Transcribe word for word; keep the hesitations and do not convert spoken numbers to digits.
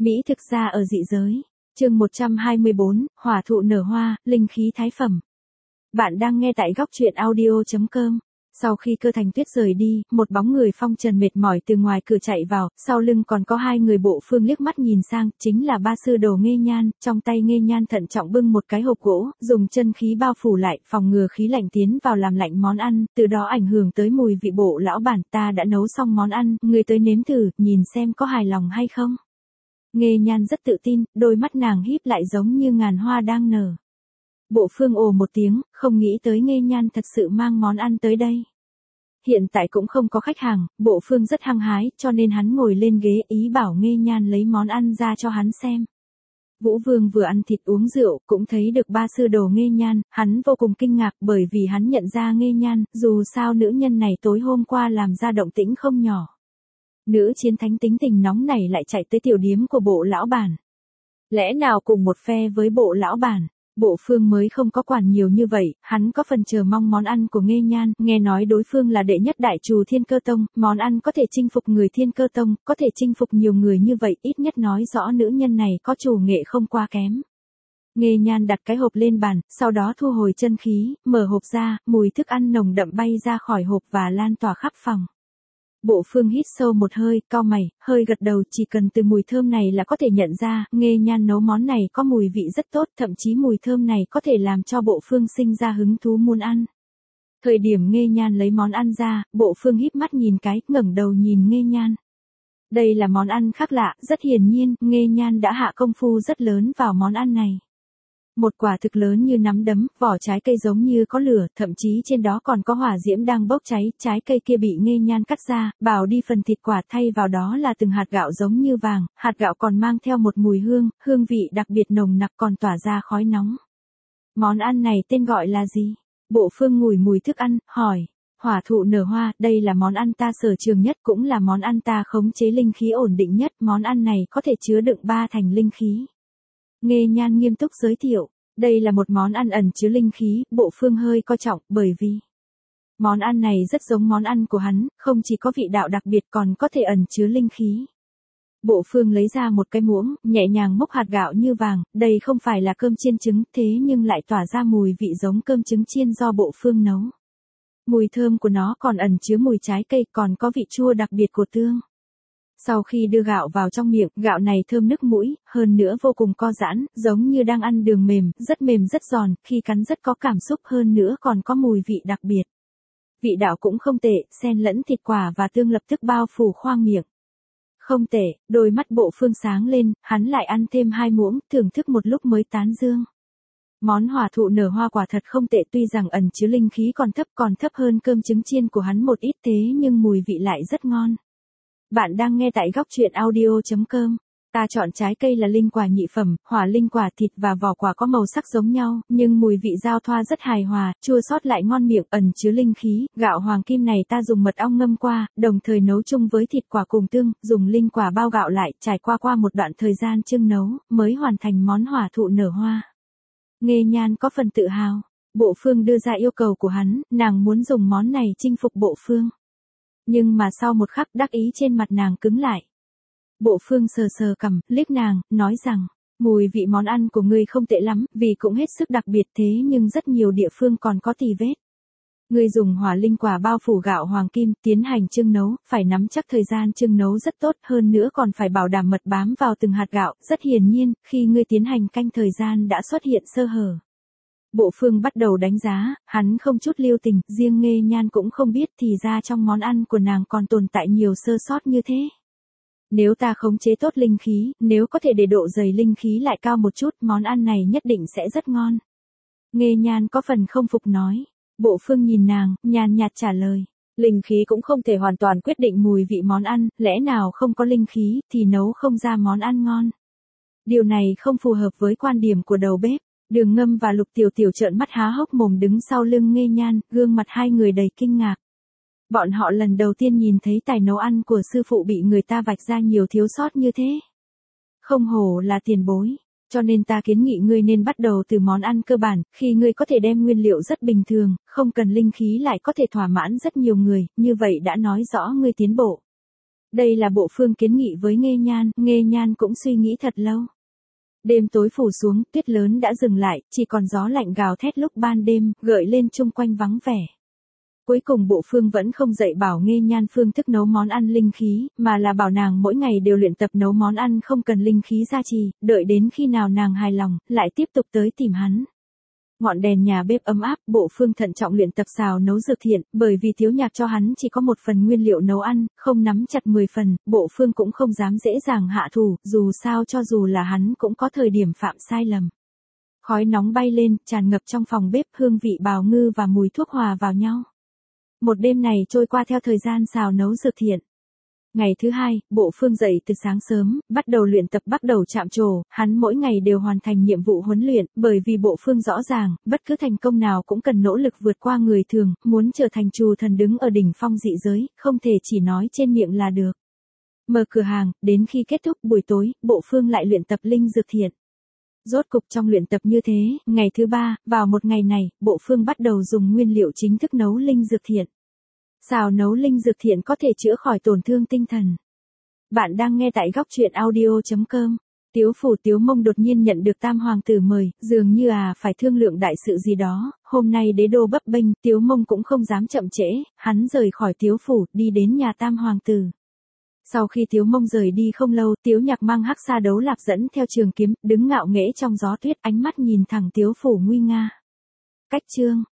Mỹ thực ra ở dị giới. Chương một trăm hai mươi bốn, hỏa thụ nở hoa, linh khí thái phẩm. Bạn đang nghe tại góc truyện audio chấm com. Sau khi Cơ Thành Tuyết rời đi, một bóng người phong trần mệt mỏi từ ngoài cửa chạy vào, sau lưng còn có hai người Bộ Phương liếc mắt nhìn sang, chính là ba sư đồ Nghê Nhan, trong tay Nghê Nhan thận trọng bưng một cái hộp gỗ, dùng chân khí bao phủ lại, phòng ngừa khí lạnh tiến vào làm lạnh món ăn, từ đó ảnh hưởng tới mùi vị. Bộ lão bản, ta đã nấu xong món ăn, người tới nếm thử, nhìn xem có hài lòng hay không. Nghê Nhan rất tự tin, đôi mắt nàng híp lại giống như ngàn hoa đang nở. Bộ Phương ồ một tiếng, không nghĩ tới Nghê Nhan thật sự mang món ăn tới đây. Hiện tại cũng không có khách hàng, Bộ Phương rất hăng hái, cho nên hắn ngồi lên ghế ý bảo Nghê Nhan lấy món ăn ra cho hắn xem. Vũ Vương vừa ăn thịt uống rượu, cũng thấy được ba sư đồ Nghê Nhan, hắn vô cùng kinh ngạc bởi vì hắn nhận ra Nghê Nhan, dù sao nữ nhân này tối hôm qua làm ra động tĩnh không nhỏ. Nữ chiến thánh tính tình nóng này lại chạy tới tiểu điếm của Bộ lão bản. Lẽ nào cùng một phe với Bộ lão bản? Bộ Phương mới không có quản nhiều như vậy, hắn có phần chờ mong món ăn của Nghê Nhan, nghe nói đối phương là đệ nhất đại trù Thiên Cơ Tông, món ăn có thể chinh phục người Thiên Cơ Tông, có thể chinh phục nhiều người như vậy, ít nhất nói rõ nữ nhân này có chủ nghệ không qua kém. Nghê Nhan đặt cái hộp lên bàn, sau đó thu hồi chân khí, mở hộp ra, mùi thức ăn nồng đậm bay ra khỏi hộp và lan tỏa khắp phòng. Bộ Phương hít sâu một hơi, cau mày, hơi gật đầu, chỉ cần từ mùi thơm này là có thể nhận ra, Nghê Nhan nấu món này có mùi vị rất tốt, thậm chí mùi thơm này có thể làm cho Bộ Phương sinh ra hứng thú muốn ăn. Thời điểm Nghê Nhan lấy món ăn ra, Bộ Phương híp mắt nhìn cái, ngẩng đầu nhìn Nghê Nhan. Đây là món ăn khác lạ, rất hiển nhiên, Nghê Nhan đã hạ công phu rất lớn vào món ăn này. Một quả thực lớn như nắm đấm, vỏ trái cây giống như có lửa, thậm chí trên đó còn có hỏa diễm đang bốc cháy, trái cây kia bị Nghê Nhan cắt ra, bào đi phần thịt quả, thay vào đó là từng hạt gạo giống như vàng, hạt gạo còn mang theo một mùi hương, hương vị đặc biệt nồng nặc còn tỏa ra khói nóng. Món ăn này tên gọi là gì? Bộ Phương ngửi mùi thức ăn, hỏi. Hỏa thụ nở hoa, đây là món ăn ta sở trường nhất, cũng là món ăn ta khống chế linh khí ổn định nhất, món ăn này có thể chứa đựng ba thành linh khí. Nghê Nhan nghiêm túc giới thiệu, đây là một món ăn ẩn chứa linh khí, Bộ Phương hơi coi trọng, bởi vì món ăn này rất giống món ăn của hắn, không chỉ có vị đạo đặc biệt còn có thể ẩn chứa linh khí. Bộ Phương lấy ra một cái muỗng, nhẹ nhàng múc hạt gạo như vàng, đây không phải là cơm chiên trứng, thế nhưng lại tỏa ra mùi vị giống cơm trứng chiên do Bộ Phương nấu. Mùi thơm của nó còn ẩn chứa mùi trái cây, còn có vị chua đặc biệt của tương. Sau khi đưa gạo vào trong miệng, gạo này thơm nức mũi, hơn nữa vô cùng co giãn, giống như đang ăn đường mềm, rất mềm rất giòn, khi cắn rất có cảm xúc, hơn nữa còn có mùi vị đặc biệt. Vị đạo cũng không tệ, xen lẫn thịt quả và tương lập tức bao phủ khoang miệng. Không tệ, đôi mắt Bộ Phương sáng lên, hắn lại ăn thêm hai muỗng, thưởng thức một lúc mới tán dương. Món hỏa thụ nở hoa quả thật không tệ, tuy rằng ẩn chứa linh khí còn thấp còn thấp hơn cơm trứng chiên của hắn một ít, thế nhưng mùi vị lại rất ngon. Bạn đang nghe tại góc truyện audio chấm com. Ta chọn trái cây là linh quả nhị phẩm, hỏa linh quả, thịt và vỏ quả có màu sắc giống nhau, nhưng mùi vị giao thoa rất hài hòa, chua xót lại ngon miệng, ẩn chứa linh khí. Gạo hoàng kim này ta dùng mật ong ngâm qua, đồng thời nấu chung với thịt quả cùng tương, dùng linh quả bao gạo lại, trải qua qua một đoạn thời gian chưng nấu, mới hoàn thành món hỏa thụ nở hoa. Nghê Nhan có phần tự hào. Bộ Phương đưa ra yêu cầu của hắn, nàng muốn dùng món này chinh phục Bộ Phương. Nhưng mà sau một khắc đắc ý trên mặt nàng cứng lại. Bộ Phương sờ sờ cằm, liếc nàng, nói rằng, mùi vị món ăn của ngươi không tệ lắm, vì cũng hết sức đặc biệt, thế nhưng rất nhiều địa phương còn có tì vết. Ngươi dùng hỏa linh quả bao phủ gạo hoàng kim, tiến hành chưng nấu, phải nắm chắc thời gian chưng nấu rất tốt, hơn nữa còn phải bảo đảm mật bám vào từng hạt gạo, rất hiển nhiên, khi ngươi tiến hành canh thời gian đã xuất hiện sơ hở. Bộ Phương bắt đầu đánh giá, hắn không chút lưu tình, riêng Nghê Nhan cũng không biết thì ra trong món ăn của nàng còn tồn tại nhiều sơ sót như thế. Nếu ta khống chế tốt linh khí, nếu có thể để độ dày linh khí lại cao một chút, món ăn này nhất định sẽ rất ngon. Nghê Nhan có phần không phục nói. Bộ Phương nhìn nàng, nhàn nhạt trả lời. Linh khí cũng không thể hoàn toàn quyết định mùi vị món ăn, lẽ nào không có linh khí thì nấu không ra món ăn ngon. Điều này không phù hợp với quan điểm của đầu bếp. Đường Ngâm và Lục Tiểu Tiểu trợn mắt há hốc mồm đứng sau lưng Nghê Nhan, gương mặt hai người đầy kinh ngạc. Bọn họ lần đầu tiên nhìn thấy tài nấu ăn của sư phụ bị người ta vạch ra nhiều thiếu sót như thế. Không hổ là tiền bối, cho nên ta kiến nghị ngươi nên bắt đầu từ món ăn cơ bản, khi ngươi có thể đem nguyên liệu rất bình thường, không cần linh khí lại có thể thỏa mãn rất nhiều người, như vậy đã nói rõ ngươi tiến bộ. Đây là Bộ Phương kiến nghị với Nghê Nhan, Nghê Nhan cũng suy nghĩ thật lâu. Đêm tối phủ xuống, tuyết lớn đã dừng lại, chỉ còn gió lạnh gào thét lúc ban đêm, gợi lên chung quanh vắng vẻ. Cuối cùng Bộ Phương vẫn không dạy bảo Nghê Nhan phương thức nấu món ăn linh khí, mà là bảo nàng mỗi ngày đều luyện tập nấu món ăn không cần linh khí gia trì, đợi đến khi nào nàng hài lòng, lại tiếp tục tới tìm hắn. Ngọn đèn nhà bếp ấm áp, Bộ Phương thận trọng luyện tập xào nấu dược thiện, bởi vì Tiếu Nhạc cho hắn chỉ có một phần nguyên liệu nấu ăn, không nắm chặt mười phần, Bộ Phương cũng không dám dễ dàng hạ thủ, dù sao cho dù là hắn cũng có thời điểm phạm sai lầm. Khói nóng bay lên, tràn ngập trong phòng bếp, hương vị bào ngư và mùi thuốc hòa vào nhau. Một đêm này trôi qua theo thời gian xào nấu dược thiện. Ngày thứ hai, Bộ Phương dậy từ sáng sớm, bắt đầu luyện tập bắt đầu chạm trổ, hắn mỗi ngày đều hoàn thành nhiệm vụ huấn luyện, bởi vì Bộ Phương rõ ràng, bất cứ thành công nào cũng cần nỗ lực vượt qua người thường, muốn trở thành trù thần đứng ở đỉnh phong dị giới, không thể chỉ nói trên miệng là được. Mở cửa hàng, đến khi kết thúc buổi tối, Bộ Phương lại luyện tập linh dược thiện. Rốt cục trong luyện tập như thế, ngày thứ ba, vào một ngày này, Bộ Phương bắt đầu dùng nguyên liệu chính thức nấu linh dược thiện. Xào nấu linh dược thiện có thể chữa khỏi tổn thương tinh thần. Bạn đang nghe tại góc truyện audio chấm com. Tiếu Phủ Tiếu Mông đột nhiên nhận được Tam Hoàng tử mời, dường như à phải thương lượng đại sự gì đó, hôm nay đế đô bấp bênh, Tiếu Mông cũng không dám chậm trễ, hắn rời khỏi Tiếu Phủ, đi đến nhà Tam Hoàng tử. Sau khi Tiếu Mông rời đi không lâu, Tiếu Nhạc mang hắc sa đấu lạc dẫn theo trường kiếm, đứng ngạo nghễ trong gió tuyết, ánh mắt nhìn thẳng Tiếu Phủ nguy nga. Cách chương